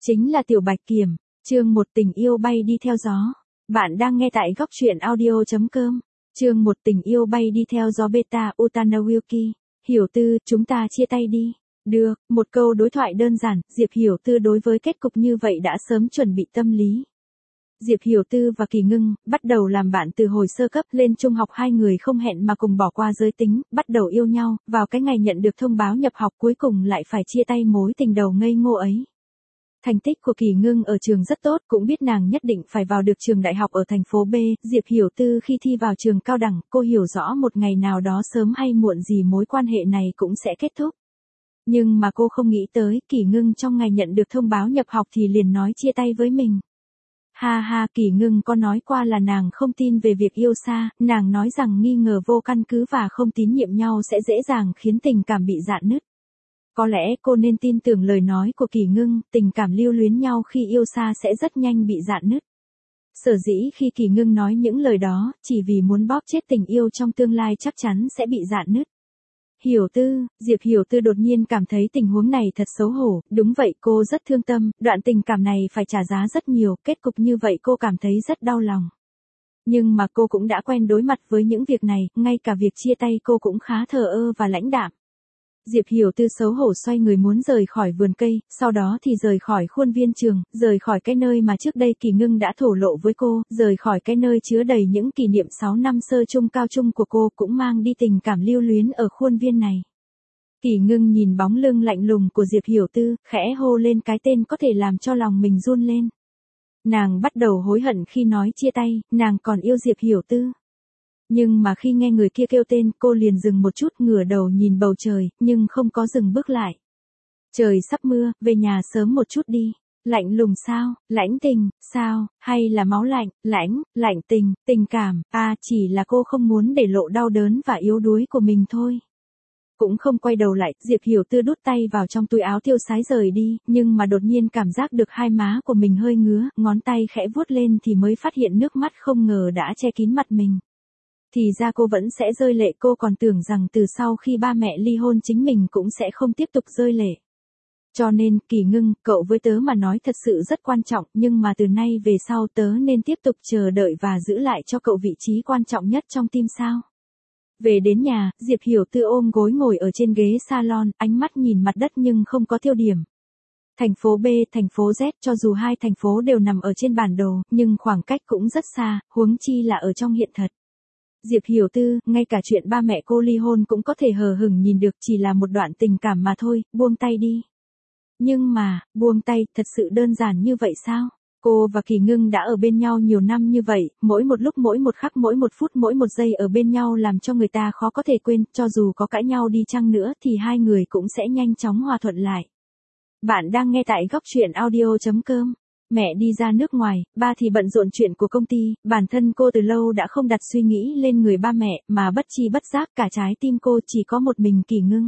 Chính là Tiểu Bạch Kiểm, chương 1 tình yêu bay đi theo gió. Bạn đang nghe tại góc truyện audio.com. Chương 1 tình yêu bay đi theo gió beta Utanawilki. Hiểu Tư, chúng ta chia tay đi. Được, một câu đối thoại đơn giản, Diệp Hiểu Tư đối với kết cục như vậy đã sớm chuẩn bị tâm lý. Diệp Hiểu Tư và Kỳ Ngưng bắt đầu làm bạn từ hồi sơ cấp lên trung học, hai người không hẹn mà cùng bỏ qua giới tính, bắt đầu yêu nhau, vào cái ngày nhận được thông báo nhập học cuối cùng lại phải chia tay mối tình đầu ngây ngô ấy. Thành tích của Kỳ Ngưng ở trường rất tốt, cũng biết nàng nhất định phải vào được trường đại học ở thành phố B, Diệp Hiểu Tư khi thi vào trường cao đẳng, cô hiểu rõ một ngày nào đó sớm hay muộn gì mối quan hệ này cũng sẽ kết thúc. Nhưng mà cô không nghĩ tới, Kỳ Ngưng trong ngày nhận được thông báo nhập học thì liền nói chia tay với mình. Ha ha, Kỳ Ngưng có nói qua là nàng không tin về việc yêu xa, nàng nói rằng nghi ngờ vô căn cứ và không tín nhiệm nhau sẽ dễ dàng khiến tình cảm bị rạn nứt. Có lẽ cô nên tin tưởng lời nói của Kỳ Ngưng, tình cảm lưu luyến nhau khi yêu xa sẽ rất nhanh bị rạn nứt. Sở dĩ khi Kỳ Ngưng nói những lời đó, chỉ vì muốn bóp chết tình yêu trong tương lai chắc chắn sẽ bị rạn nứt. Hiểu Tư, Diệp Hiểu Tư đột nhiên cảm thấy tình huống này thật xấu hổ, đúng vậy cô rất thương tâm, đoạn tình cảm này phải trả giá rất nhiều, kết cục như vậy cô cảm thấy rất đau lòng. Nhưng mà cô cũng đã quen đối mặt với những việc này, ngay cả việc chia tay cô cũng khá thờ ơ và lãnh đạm. Diệp Hiểu Tư xấu hổ xoay người muốn rời khỏi vườn cây, sau đó thì rời khỏi khuôn viên trường, rời khỏi cái nơi mà trước đây Kỳ Ngưng đã thổ lộ với cô, rời khỏi cái nơi chứa đầy những kỷ niệm 6 năm sơ trung cao trung của cô, cũng mang đi tình cảm lưu luyến ở khuôn viên này. Kỳ Ngưng nhìn bóng lưng lạnh lùng của Diệp Hiểu Tư, khẽ hô lên cái tên có thể làm cho lòng mình run lên. Nàng bắt đầu hối hận khi nói chia tay, nàng còn yêu Diệp Hiểu Tư. Nhưng mà khi nghe người kia kêu tên, cô liền dừng một chút, ngửa đầu nhìn bầu trời, nhưng không có dừng bước lại. Trời sắp mưa, về nhà sớm một chút đi. Lạnh lùng sao, lãnh tình, sao, hay là máu lạnh, lạnh tình, tình cảm, chỉ là cô không muốn để lộ đau đớn và yếu đuối của mình thôi. Cũng không quay đầu lại, Diệp Hiểu Tư đút tay vào trong túi áo tiêu sái rời đi, nhưng mà đột nhiên cảm giác được hai má của mình hơi ngứa, ngón tay khẽ vuốt lên thì mới phát hiện nước mắt không ngờ đã che kín mặt mình. Thì ra cô vẫn sẽ rơi lệ, cô còn tưởng rằng từ sau khi ba mẹ ly hôn chính mình cũng sẽ không tiếp tục rơi lệ. Cho nên, Kỳ Ngưng, cậu với tớ mà nói thật sự rất quan trọng, nhưng mà từ nay về sau tớ nên tiếp tục chờ đợi và giữ lại cho cậu vị trí quan trọng nhất trong tim sao. Về đến nhà, Diệp Hiểu Tư ôm gối ngồi ở trên ghế salon, ánh mắt nhìn mặt đất nhưng không có tiêu điểm. Thành phố B, thành phố Z, cho dù hai thành phố đều nằm ở trên bản đồ, nhưng khoảng cách cũng rất xa, huống chi là ở trong hiện thật. Diệp Hiểu Tư, ngay cả chuyện ba mẹ cô ly hôn cũng có thể hờ hững nhìn được, chỉ là một đoạn tình cảm mà thôi, buông tay đi. Nhưng mà, buông tay, thật sự đơn giản như vậy sao? Cô và Kỳ Ngưng đã ở bên nhau nhiều năm như vậy, mỗi một lúc mỗi một khắc mỗi một phút mỗi một giây ở bên nhau làm cho người ta khó có thể quên, cho dù có cãi nhau đi chăng nữa thì hai người cũng sẽ nhanh chóng hòa thuận lại. Bạn đang nghe tại góc truyện audio.com. Mẹ đi ra nước ngoài, ba thì bận rộn chuyện của công ty, bản thân cô từ lâu đã không đặt suy nghĩ lên người ba mẹ, mà bất chi bất giác cả trái tim cô chỉ có một mình Kỳ Ngưng.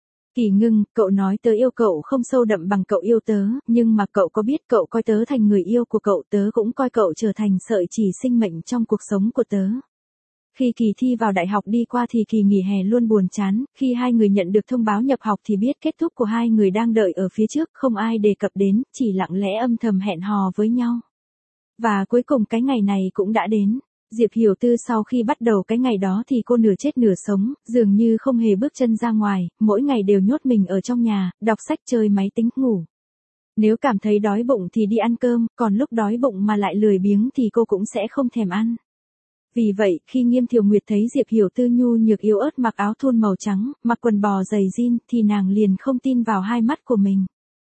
Kỳ Ngưng, cậu nói tớ yêu cậu không sâu đậm bằng cậu yêu tớ, nhưng mà cậu có biết cậu coi tớ thành người yêu của cậu, tớ cũng coi cậu trở thành sợi chỉ sinh mệnh trong cuộc sống của tớ. Khi Kỳ thi vào đại học đi qua thì Kỳ nghỉ hè luôn buồn chán, khi hai người nhận được thông báo nhập học thì biết kết thúc của hai người đang đợi ở phía trước, không ai đề cập đến, chỉ lặng lẽ âm thầm hẹn hò với nhau. Và cuối cùng cái ngày này cũng đã đến. Diệp Hiểu Tư sau khi bắt đầu cái ngày đó thì cô nửa chết nửa sống, dường như không hề bước chân ra ngoài, mỗi ngày đều nhốt mình ở trong nhà, đọc sách, chơi máy tính, ngủ. Nếu cảm thấy đói bụng thì đi ăn cơm, còn lúc đói bụng mà lại lười biếng thì cô cũng sẽ không thèm ăn. Vì vậy, khi Nghiêm Thiều Nguyệt thấy Diệp Hiểu Tư nhu nhược yếu ớt mặc áo thun màu trắng, mặc quần bò giày jean, thì nàng liền không tin vào hai mắt của mình.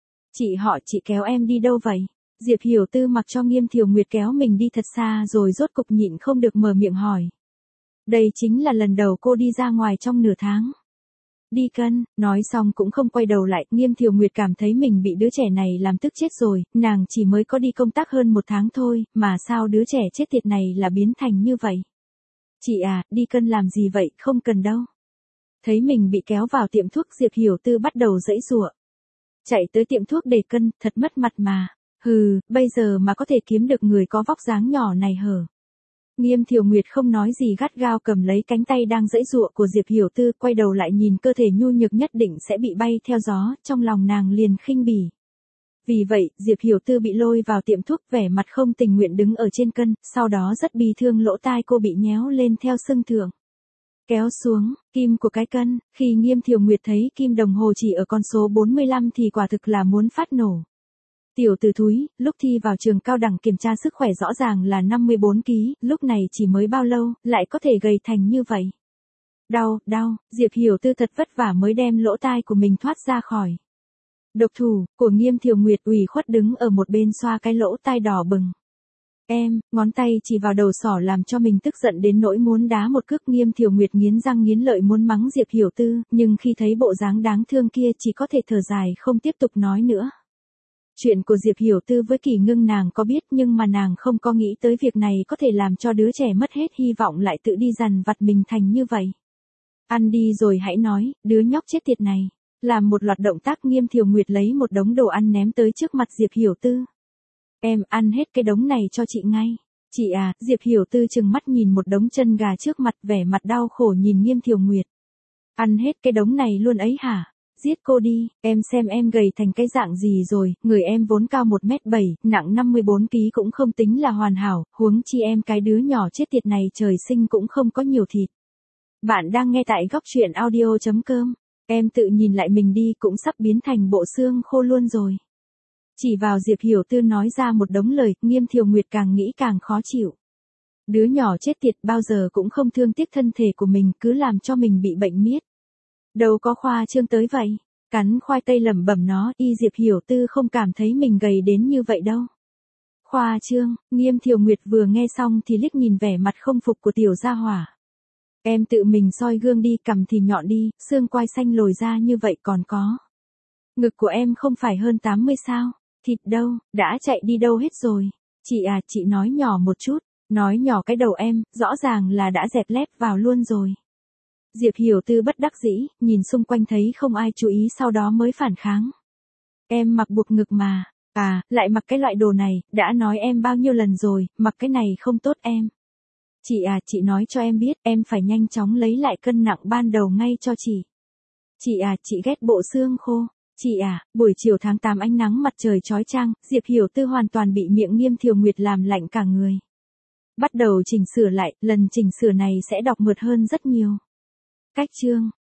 Chị kéo em đi đâu vậy? Diệp Hiểu Tư mặc cho Nghiêm Thiều Nguyệt kéo mình đi thật xa rồi rốt cục nhịn không được mở miệng hỏi. Đây chính là lần đầu cô đi ra ngoài trong nửa tháng. Đi cân, nói xong cũng không quay đầu lại, Nghiêm Thiều Nguyệt cảm thấy mình bị đứa trẻ này làm tức chết rồi, nàng chỉ mới có đi công tác hơn 1 tháng thôi, mà sao đứa trẻ chết tiệt này là biến thành như vậy? Chị à, đi cân làm gì vậy, không cần đâu. Thấy mình bị kéo vào tiệm thuốc, Diệp Hiểu Tư bắt đầu giãy giụa. Chạy tới tiệm thuốc để cân, thật mất mặt mà. Bây giờ mà có thể kiếm được người có vóc dáng nhỏ này hở? Nghiêm Thiều Nguyệt không nói gì, gắt gao cầm lấy cánh tay đang giãy giụa của Diệp Hiểu Tư, quay đầu lại nhìn cơ thể nhu nhược nhất định sẽ bị bay theo gió, trong lòng nàng liền khinh bỉ. Vì vậy, Diệp Hiểu Tư bị lôi vào tiệm thuốc, vẻ mặt không tình nguyện đứng ở trên cân, sau đó rất bi thương, lỗ tai cô bị nhéo lên theo sưng thượng. Kéo xuống, kim của cái cân, khi Nghiêm Thiều Nguyệt thấy kim đồng hồ chỉ ở con số 45 thì quả thực là muốn phát nổ. Tiểu tử thúi, lúc thi vào trường cao đẳng kiểm tra sức khỏe rõ ràng là 54 kg, lúc này chỉ mới bao lâu, lại có thể gầy thành như vậy. Đau, Diệp Hiểu Tư thật vất vả mới đem lỗ tai của mình thoát ra khỏi. Độc thủ, của Nghiêm Thiều Nguyệt ủy khuất đứng ở một bên xoa cái lỗ tai đỏ bừng. Ngón tay chỉ vào đầu sỏ làm cho mình tức giận đến nỗi muốn đá một cước. Nghiêm Thiều Nguyệt nghiến răng nghiến lợi muốn mắng Diệp Hiểu Tư, nhưng khi thấy bộ dáng đáng thương kia chỉ có thể thở dài không tiếp tục nói nữa. Chuyện của Diệp Hiểu Tư với Kỳ Ngưng nàng có biết, nhưng mà nàng không có nghĩ tới việc này có thể làm cho đứa trẻ mất hết hy vọng lại tự đi dằn vặt mình thành như vậy. Ăn đi rồi hãy nói, đứa nhóc chết tiệt này. Làm một loạt động tác, Nghiêm Thiều Nguyệt lấy một đống đồ ăn ném tới trước mặt Diệp Hiểu Tư. Em ăn hết cái đống này cho chị ngay. Chị à, Diệp Hiểu Tư trừng mắt nhìn một đống chân gà trước mặt, vẻ mặt đau khổ nhìn Nghiêm Thiều Nguyệt. Ăn hết cái đống này luôn ấy hả? Giết cô đi, em xem em gầy thành cái dạng gì rồi, người em vốn cao 1m7, nặng 54 kg cũng không tính là hoàn hảo, huống chi em cái đứa nhỏ chết tiệt này trời sinh cũng không có nhiều thịt. Bạn đang nghe tại góc truyện audio.com. Em tự nhìn lại mình đi, cũng sắp biến thành bộ xương khô luôn rồi. Chỉ vào Diệp Hiểu Tư nói ra một đống lời, Nghiêm Thiều Nguyệt càng nghĩ càng khó chịu. Đứa nhỏ chết tiệt bao giờ cũng không thương tiếc thân thể của mình, cứ làm cho mình bị bệnh miết. Đâu có khoa trương tới vậy. Cắn khoai tây lẩm bẩm nó, Diệp Hiểu Tư không cảm thấy mình gầy đến như vậy đâu. Khoa trương, Nghiêm Thiều Nguyệt vừa nghe xong thì liếc nhìn vẻ mặt không phục của tiểu gia hỏa. Em tự mình soi gương đi, cằm thì nhọn đi, xương quai xanh lồi ra như vậy còn có. Ngực của em không phải hơn 80 sao? Thịt đâu, đã chạy đi đâu hết rồi? Chị à, chị nói nhỏ một chút, nói nhỏ cái đầu em, rõ ràng là đã dẹp lép vào luôn rồi. Diệp Hiểu Tư bất đắc dĩ, nhìn xung quanh thấy không ai chú ý sau đó mới phản kháng. Em mặc buộc ngực mà, lại mặc cái loại đồ này, đã nói em bao nhiêu lần rồi, mặc cái này không tốt em. Chị à, chị nói cho em biết, em phải nhanh chóng lấy lại cân nặng ban đầu ngay cho chị. Chị à, chị ghét bộ xương khô. Chị à, buổi chiều tháng 8 ánh nắng mặt trời chói chang, Diệp Hiểu Tư hoàn toàn bị miệng Nghiêm Thiều Nguyệt làm lạnh cả người. Bắt đầu chỉnh sửa lại, lần chỉnh sửa này sẽ đọc mượt hơn rất nhiều. Cách chương